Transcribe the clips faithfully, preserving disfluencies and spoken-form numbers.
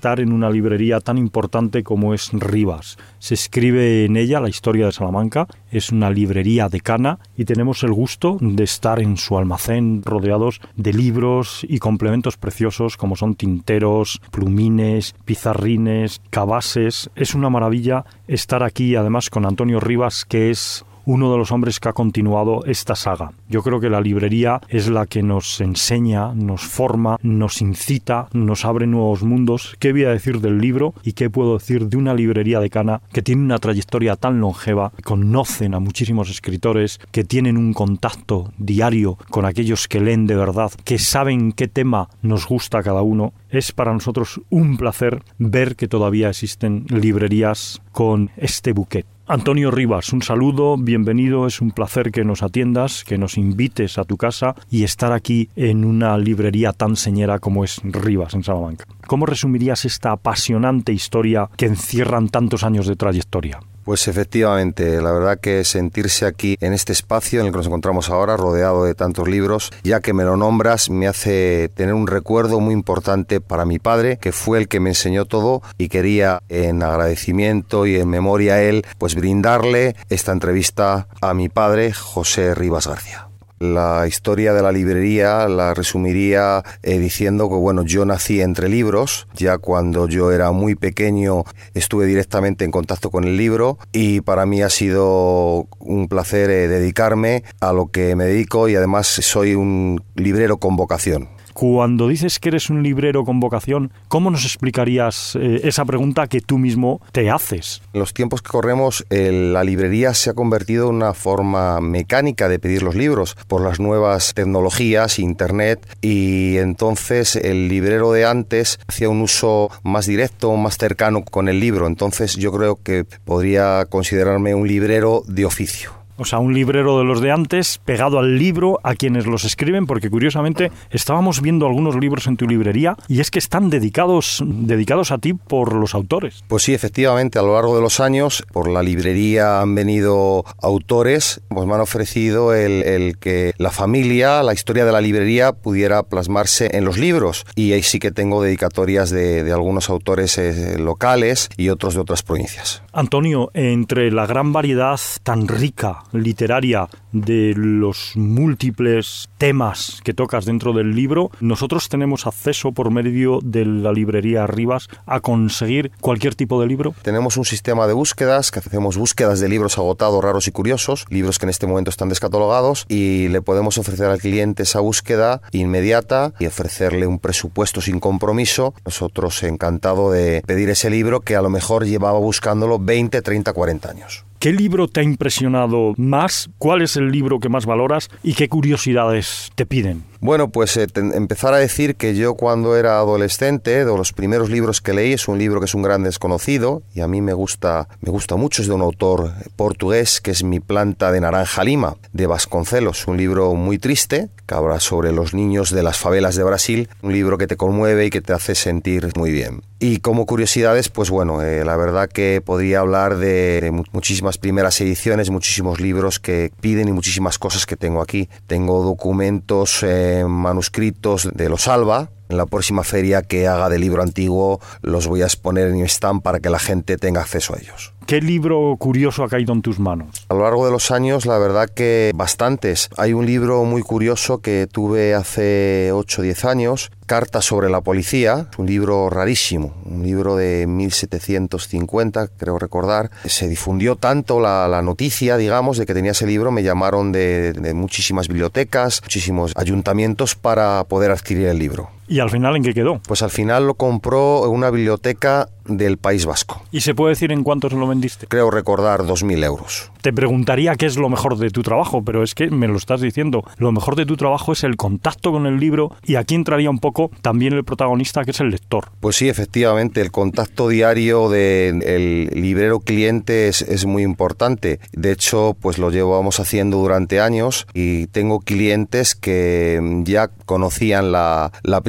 estar en una librería tan importante como es Rivas. Se escribe en ella la historia de Salamanca, es una librería decana y tenemos el gusto de estar en su almacén rodeados de libros y complementos preciosos como son tinteros, plumines, pizarrines, cabases. Es una maravilla estar aquí, además con Antonio Rivas, que es uno de los hombres que ha continuado esta saga. Yo creo que la librería es la que nos enseña, nos forma, nos incita, nos abre nuevos mundos. ¿Qué voy a decir del libro y qué puedo decir de una librería decana que tiene una trayectoria tan longeva, conocen a muchísimos escritores, que tienen un contacto diario con aquellos que leen de verdad, que saben qué tema nos gusta a cada uno? Es para nosotros un placer ver que todavía existen librerías con este buquet. Antonio Rivas, un saludo, bienvenido, es un placer que nos atiendas, que nos invites a tu casa y estar aquí en una librería tan señera como es Rivas, en Salamanca. ¿Cómo resumirías esta apasionante historia que encierran tantos años de trayectoria? Pues efectivamente, la verdad que sentirse aquí en este espacio en el que nos encontramos ahora, rodeado de tantos libros, ya que me lo nombras, me hace tener un recuerdo muy importante para mi padre, que fue el que me enseñó todo, y quería, en agradecimiento y en memoria a él, pues brindarle esta entrevista a mi padre, José Rivas García. La historia de la librería la resumiría eh, diciendo que, bueno, yo nací entre libros. Ya cuando yo era muy pequeño estuve directamente en contacto con el libro y para mí ha sido un placer eh, dedicarme a lo que me dedico, y además soy un librero con vocación. Cuando dices que eres un librero con vocación, ¿cómo nos explicarías eh, esa pregunta que tú mismo te haces? En los tiempos que corremos, eh, la librería se ha convertido en una forma mecánica de pedir los libros por las nuevas tecnologías, internet, y entonces el librero de antes hacía un uso más directo, más cercano con el libro. Entonces yo creo que podría considerarme un librero de oficio. O sea, un librero de los de antes, pegado al libro, a quienes los escriben, porque curiosamente estábamos viendo algunos libros en tu librería y es que están dedicados, dedicados a ti por los autores. Pues sí, efectivamente, a lo largo de los años, por la librería han venido autores, pues me han ofrecido el, el que la familia, la historia de la librería pudiera plasmarse en los libros, y ahí sí que tengo dedicatorias de, de algunos autores eh, locales y otros de otras provincias. Antonio, entre la gran variedad tan rica literaria de los múltiples temas que tocas dentro del libro, nosotros tenemos acceso por medio de la librería Rivas a conseguir cualquier tipo de libro. Tenemos un sistema de búsquedas, que hacemos búsquedas de libros agotados, raros y curiosos, libros que en este momento están descatalogados, y le podemos ofrecer al cliente esa búsqueda inmediata y ofrecerle un presupuesto sin compromiso. Nosotros encantados de pedir ese libro que a lo mejor llevaba buscándolo veinte, treinta, cuarenta años. ¿Qué libro te ha impresionado más? ¿Cuál es el libro que más valoras? ¿Y qué curiosidades te piden? Bueno, pues eh, te, empezar a decir que yo cuando era adolescente, de los primeros libros que leí, es un libro que es un gran desconocido y a mí me gusta, me gusta mucho, es de un autor portugués que es Mi planta de naranja lima, de Vasconcelos, un libro muy triste que habla sobre los niños de las favelas de Brasil, un libro que te conmueve y que te hace sentir muy bien. Y como curiosidades, pues bueno, eh, la verdad que podría hablar de, de muchísimas primeras ediciones, muchísimos libros que piden y muchísimas cosas que tengo aquí. Tengo documentos, eh, manuscritos de los Alba. En la próxima feria que haga de libro antiguo los voy a exponer en mi stand para que la gente tenga acceso a ellos. ¿Qué libro curioso ha caído en tus manos? A lo largo de los años, la verdad que bastantes. Hay un libro muy curioso que tuve hace ocho o diez años, Cartas sobre la policía, un libro rarísimo, un libro de mil setecientos cincuenta, creo recordar. Se difundió tanto la, la noticia, digamos, de que tenía ese libro, me llamaron de, de muchísimas bibliotecas, muchísimos ayuntamientos para poder adquirir el libro. ¿Y al final en qué quedó? Pues al final lo compró una biblioteca del País Vasco. ¿Y se puede decir en cuánto se lo vendiste? Creo recordar dos mil euros. Te preguntaría qué es lo mejor de tu trabajo, pero es que me lo estás diciendo. Lo mejor de tu trabajo es el contacto con el libro, y aquí entraría un poco también el protagonista, que es el lector. Pues sí, efectivamente, el contacto diario del librero cliente es, es muy importante. De hecho, pues lo llevamos haciendo durante años y tengo clientes que ya conocían la, la primera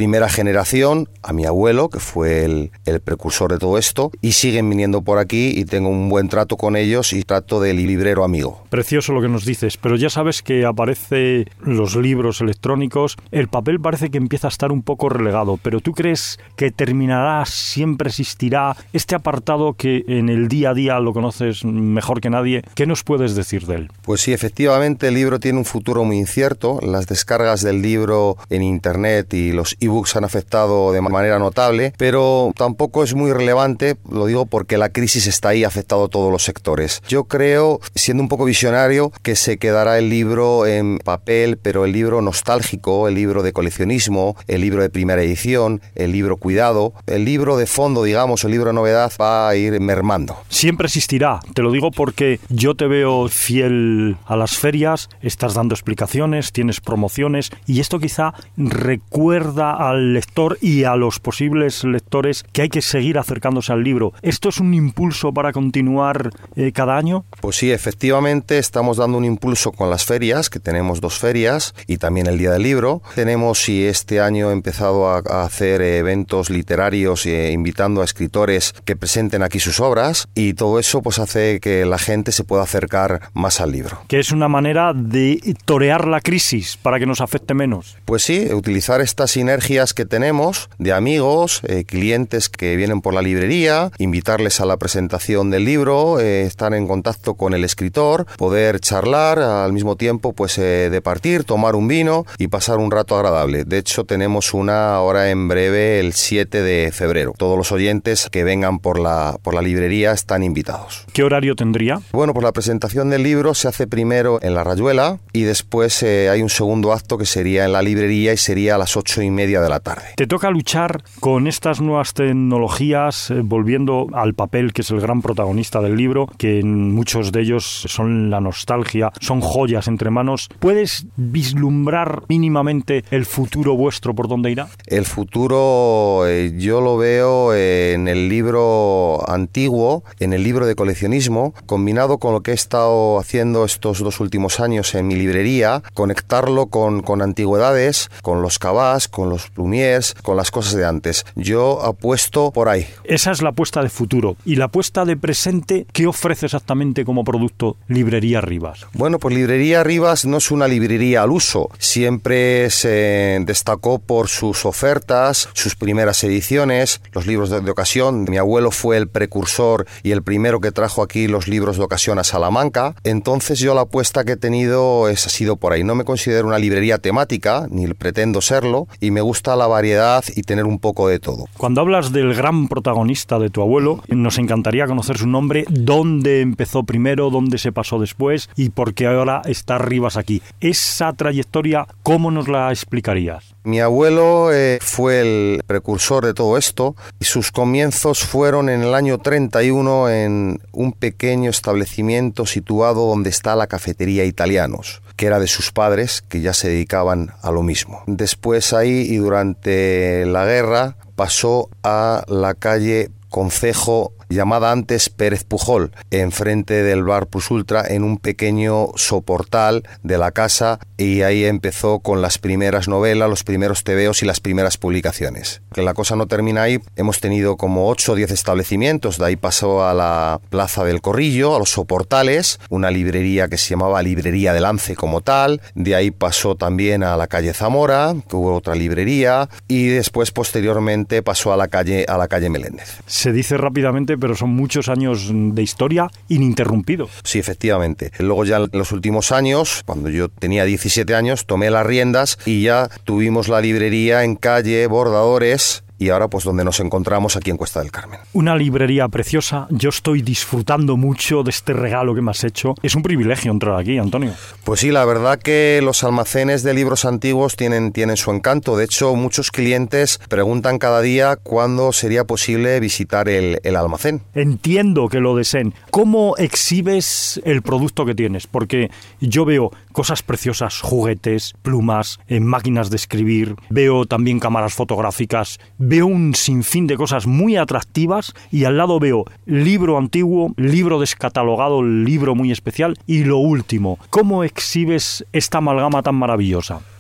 primera generación, a mi abuelo, que fue el, el precursor de todo esto, y siguen viniendo por aquí y tengo un buen trato con ellos y trato de librero amigo. Precioso lo que nos dices, pero ya sabes que aparece los libros electrónicos, el papel parece que empieza a estar un poco relegado, pero ¿tú crees que terminará, siempre existirá este apartado que en el día a día lo conoces mejor que nadie? ¿Qué nos puedes decir de él? Pues sí, efectivamente el libro tiene un futuro muy incierto. Las descargas del libro en internet y los ebooks han afectado de manera notable, pero tampoco es muy relevante, lo digo porque la crisis está ahí, ha afectado a todos los sectores. Yo creo, siendo un poco visionario, que se quedará el libro en papel, pero el libro nostálgico, el libro de coleccionismo, el libro de primera edición, el libro cuidado, el libro de fondo, digamos, el libro de novedad va a ir mermando. Siempre existirá, te lo digo porque yo te veo fiel a las ferias, estás dando explicaciones, tienes promociones y esto quizá recuerda al lector y a los posibles lectores que hay que seguir acercándose al libro. ¿Esto es un impulso para continuar eh, cada año? Pues sí, efectivamente estamos dando un impulso con las ferias, que tenemos dos ferias y también el Día del Libro. Tenemos y este año he empezado a, a hacer eventos literarios eh, invitando a escritores que presenten aquí sus obras y todo eso pues hace que la gente se pueda acercar más al libro. Que es una manera de torear la crisis para que nos afecte menos. Pues sí, utilizar estas sinergias que tenemos de amigos, eh, clientes que vienen por la librería, invitarles a la presentación del libro, eh, estar en contacto con el escritor, poder charlar al mismo tiempo pues eh, de partir, tomar un vino y pasar un rato agradable. De hecho tenemos una ahora en breve el siete de febrero. Todos los oyentes que vengan por la, por la librería están invitados. ¿Qué horario tendría? Bueno, pues la presentación del libro se hace primero en la Rayuela y después eh, hay un segundo acto que sería en la librería y sería a las ocho y media de la tarde. Te toca luchar con estas nuevas tecnologías, eh, volviendo al papel que es el gran protagonista del libro, que muchos de ellos son la nostalgia, son joyas entre manos. ¿Puedes vislumbrar mínimamente el futuro vuestro por dónde irá? El futuro eh, yo lo veo eh, en el libro antiguo, en el libro de coleccionismo, combinado con lo que he estado haciendo estos dos últimos años en mi librería, conectarlo con, con antigüedades, con los cabás, con los plumiers, con las cosas de antes. Yo apuesto por ahí. Esa es la apuesta de futuro. ¿Y la apuesta de presente qué ofrece exactamente como producto Librería Rivas? Bueno, pues Librería Rivas no es una librería al uso. Siempre se destacó por sus ofertas, sus primeras ediciones, los libros de, de ocasión. Mi abuelo fue el precursor y el primero que trajo aquí los libros de ocasión a Salamanca. Entonces yo la apuesta que he tenido es, ha sido por ahí. No me considero una librería temática, ni pretendo serlo, y me gusta la variedad y tener un poco de todo. Cuando hablas del gran protagonista de tu abuelo, nos encantaría conocer su nombre, dónde empezó primero, dónde se pasó después y por qué ahora está Rivas aquí. Esa trayectoria, ¿cómo nos la explicarías? Mi abuelo eh, fue el precursor de todo esto y sus comienzos fueron en el año treinta y uno en un pequeño establecimiento situado donde está la cafetería Italianos, que era de sus padres, que ya se dedicaban a lo mismo. Después ahí y durante la guerra pasó a la calle Concejo, llamada antes Pérez Pujol, enfrente del bar Plus Ultra, en un pequeño soportal de la casa, y ahí empezó con las primeras novelas, los primeros tebeos y las primeras publicaciones. Que la cosa no termina ahí, hemos tenido como ocho o diez establecimientos, de ahí pasó a la Plaza del Corrillo, a los soportales, una librería que se llamaba Librería de Lance como tal, de ahí pasó también a la calle Zamora, que hubo otra librería, y después posteriormente pasó a la calle, a la calle Meléndez. Se dice rápidamente, pero son muchos años de historia ininterrumpidos. Sí, efectivamente. Luego ya en los últimos años, cuando yo tenía diecisiete años, tomé las riendas y ya tuvimos la librería en calle Bordadores, y ahora pues donde nos encontramos aquí en Cuesta del Carmen. Una librería preciosa. Yo estoy disfrutando mucho de este regalo que me has hecho. Es un privilegio entrar aquí, Antonio. Pues sí, la verdad que los almacenes de libros antiguos tienen, tienen su encanto. De hecho, muchos clientes preguntan cada día cuándo sería posible visitar el, el almacén. Entiendo que lo deseen. ¿Cómo exhibes el producto que tienes? Porque yo veo cosas preciosas, juguetes, plumas, eh, máquinas de escribir, veo también cámaras fotográficas, veo un sinfín de cosas muy atractivas y al lado veo libro antiguo, libro descatalogado, libro muy especial y lo último. ¿Cómo exhibes esta amalgama tan maravillosa?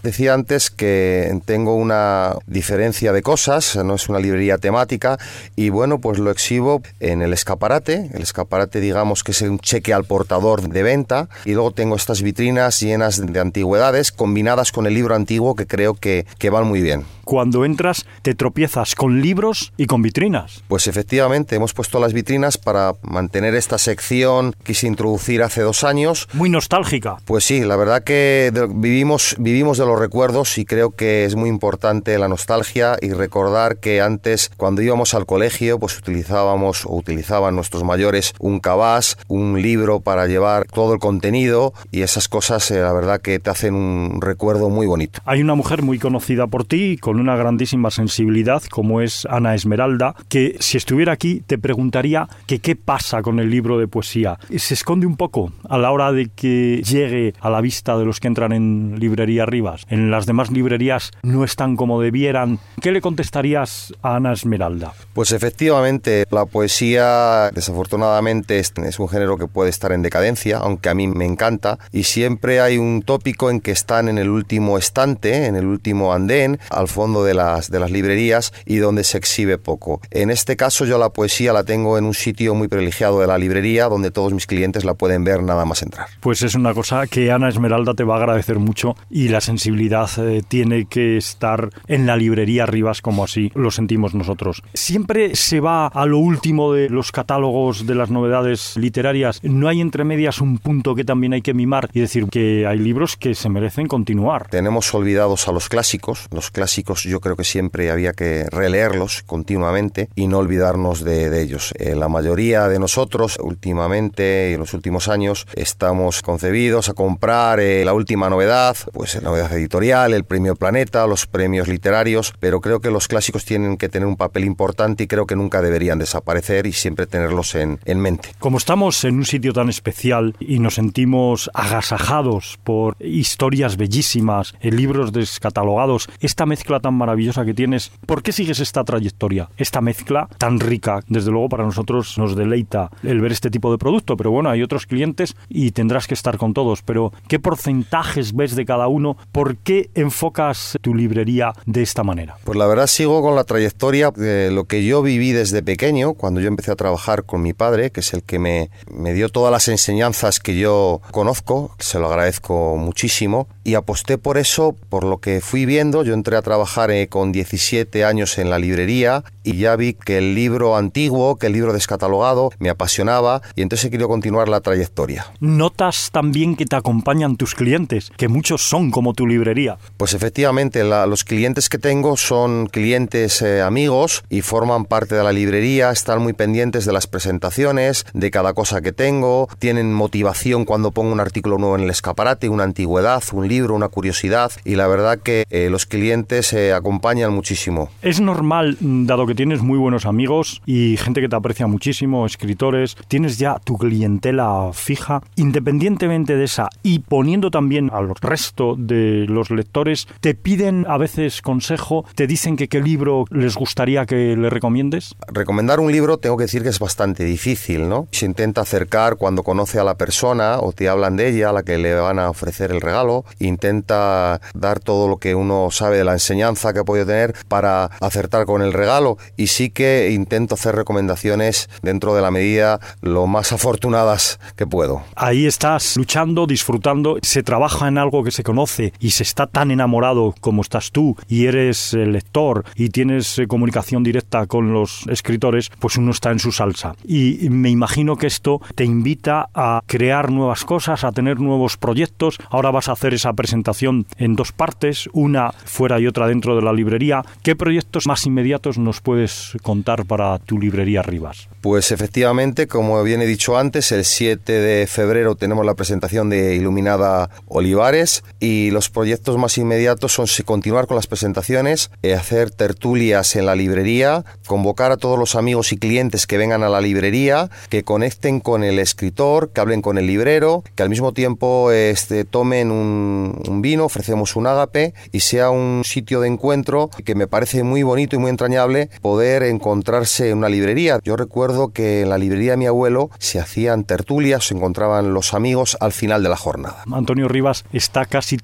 Decía antes que tengo una diferencia de cosas, no es una librería temática, y bueno, pues lo exhibo en el escaparate. El escaparate, digamos que es un cheque al portador de venta, y luego tengo estas vitrinas llenas de antigüedades combinadas con el libro antiguo, que creo que, que van muy bien. Cuando entras te tropiezas con libros y con vitrinas. Pues efectivamente, hemos puesto las vitrinas para mantener esta sección que quise introducir hace dos años. Muy nostálgica. Pues sí, la verdad que de, vivimos, vivimos de los recuerdos, y creo que es muy importante la nostalgia y recordar que antes, cuando íbamos al colegio, pues utilizábamos o utilizaban nuestros mayores un cabas, un libro para llevar todo el contenido, y esas cosas eh, la verdad que te hacen un recuerdo muy bonito. Hay una mujer muy conocida por ti, con una grandísima sensibilidad, como es Ana Esmeralda, que si estuviera aquí te preguntaría que qué pasa con el libro de poesía. Se esconde un poco a la hora de que llegue a la vista de los que entran en Librería Rivas. En las demás librerías no están como debieran. ¿Qué le contestarías a Ana Esmeralda? Pues efectivamente, la poesía desafortunadamente es, es un género que puede estar en decadencia, aunque a mí me encanta, y siempre hay un tópico en que están en el último estante, en el último andén, al fondo de las, de las librerías, y donde se exhibe poco. En este caso yo la poesía la tengo en un sitio muy privilegiado de la librería, donde todos mis clientes la pueden ver nada más entrar. Pues es una cosa que Ana Esmeralda te va a agradecer mucho, y la sensibilidad eh, tiene que estar en la Librería Rivas, como así lo sentimos nosotros. Siempre se va a lo último de los catálogos de las novedades literarias. ¿No hay entre medias un punto que también hay que mimar y decir que hay libros que se merecen continuar? Tenemos olvidados a los clásicos. Los clásicos yo creo que siempre había que releerlos continuamente y no olvidarnos de, de ellos. Eh, la mayoría de nosotros últimamente, en los últimos años, estamos concebidos a comprar eh, la última novedad, pues la novedad editorial, el premio Planeta, los premios literarios, pero creo que los clásicos tienen que tener un papel importante, y creo que nunca deberían desaparecer, y siempre tenerlos en, en mente. Como estamos en un sitio tan especial y nos sentimos agasajados por historias bellísimas, en libros descatalogados, esta mezcla tan maravillosa que tienes, ¿por qué sigues esta trayectoria? Esta mezcla tan rica, desde luego para nosotros nos deleita el ver este tipo de producto, pero bueno, hay otros clientes y tendrás que estar con todos, pero ¿qué porcentajes ves de cada uno? ¿Por qué enfocas tu librería de esta manera? Pues la verdad sigo con la trayectoria de lo que yo viví desde pequeño, cuando yo empecé a trabajar con mi padre, que es el que me, me dio todas las enseñanzas que yo conozco, se lo agradezco muchísimo, y aposté por eso, por lo que fui viendo. Yo entré a trabajar eh, con diecisiete años en la librería, y ya vi que el libro antiguo, que el libro descatalogado me apasionaba, y entonces he querido continuar la trayectoria. ¿Notas también que te acompañan tus clientes, que muchos son como tu librería? Pues efectivamente, la, los clientes que tengo son clientes eh, amigos, y forman parte de la librería, están muy pendientes de las presentaciones, de cada cosa que tengo, tienen motivación cuando pongo un artículo nuevo en el escaparate, una antigüedad, un libro, una curiosidad, y la verdad que eh, los clientes se eh, acompañan muchísimo. Es normal, dado que tienes muy buenos amigos y gente que te aprecia muchísimo, escritores, tienes ya tu clientela fija, independientemente de esa, y poniendo también al resto de los lectores, te piden a veces consejo, te dicen que qué libro les gustaría que le recomiendes. Recomendar un libro tengo que decir que es bastante difícil, ¿no? Se intenta acercar cuando conoce a la persona o te hablan de ella, a la que le van a ofrecer el regalo, intenta dar todo lo que uno sabe de la enseñanza que ha podido tener para acertar con el regalo, y sí que intento hacer recomendaciones dentro de la medida lo más afortunadas que puedo. Ahí estás luchando, disfrutando, se trabaja en algo que se conoce y se está tan enamorado como estás tú, y eres el lector y tienes eh, comunicación directa con los escritores, pues uno está en su salsa. Y me imagino que esto te invita a crear nuevas cosas, a tener nuevos proyectos. Ahora vas a hacer esa presentación en dos partes, una fuera y otra dentro de la librería. ¿Qué proyectos más inmediatos nos puedes contar para tu librería Rivas? Pues efectivamente, como bien he dicho antes, el siete de febrero tenemos la presentación de Iluminada Olivares, y los proyectos más inmediatos son continuar con las presentaciones, eh, hacer tertulias en la librería, convocar a todos los amigos y clientes que vengan a la librería, que conecten con el escritor, que hablen con el librero, que al mismo tiempo este, tomen un, un vino, ofrecemos un ágape, y sea un sitio de encuentro que me parece muy bonito y muy entrañable poder encontrarse en una librería. Yo recuerdo que en la librería de mi abuelo se hacían tertulias, se encontraban los amigos al final de la jornada. Antonio Rivas, está casi todo inventado.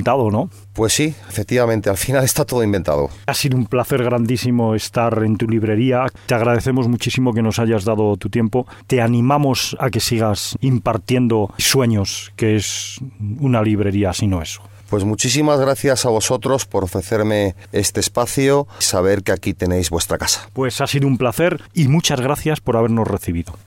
inventado, ¿no? Pues sí, efectivamente, al final está todo inventado. Ha sido un placer grandísimo estar en tu librería. Te agradecemos muchísimo que nos hayas dado tu tiempo. Te animamos a que sigas impartiendo sueños, que es una librería, si no eso. Pues muchísimas gracias a vosotros por ofrecerme este espacio y saber que aquí tenéis vuestra casa. Pues ha sido un placer y muchas gracias por habernos recibido.